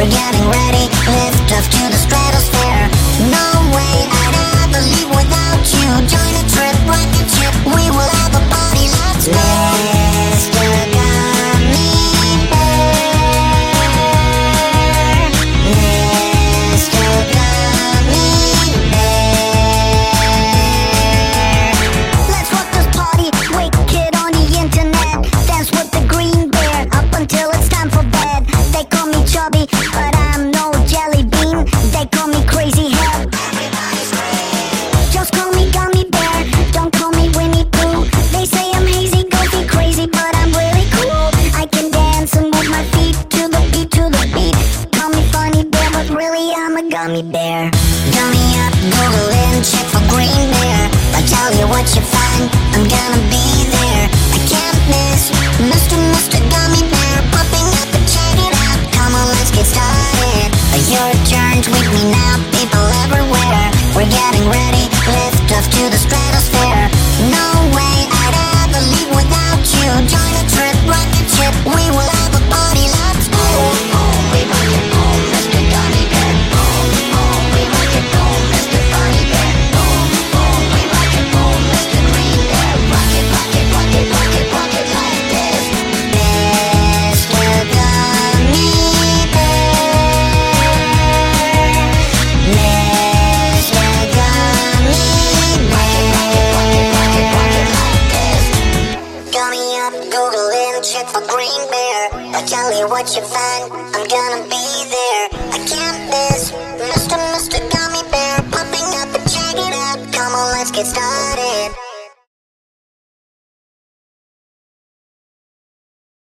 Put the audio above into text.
We're getting ready, lift off to the stratosphere. No way I'd ever leave without you. Join a trip, rocket ship, we will have a party, let's go. Mr. Gummy Bear, Mr. Gummy Bear. Let's rock this party, wake it on the internet. Dance with the green bear up until it's time for bed. They call me chubby, but I'm no jelly bean. They call me crazy hair. Everybody's great. Just call me Gummy Bear, don't call me Winnie Pooh. They say I'm hazy, goofy, crazy, but I'm really cool. I can dance and move my feet to the beat, to the beat. Call me funny bear, but really I'm a gummy bear. Gummy up, Google in, check for green bear. I tell you what you find, I'm gonna be there. I can't miss Mr. Gummy Bear, popping up and check it out. Come on, let's get started. Your turn, tweet me now, people everywhere. We're getting ready, lift off to the stratosphere. No way I'd ever leave without you. Join a trip, rocket ship, we will have a party, let's go. We rock it, Mr. Gummy Bear. We rock it, Mr. Funny Bear. We rock it, Mr. Green Bear. Rock it, rock it, rock it, rock it, rock it like this. Mr. Gummy Bear, Mr. Gummy Bear. Rock it, rock it, rock it, rock it like this. Gummy up, Google in, check for green bear. I tell you what you find, I'm gonna be there. I can't miss Mr. Gummy Bear, popping up and check it out. Come on, let's get started.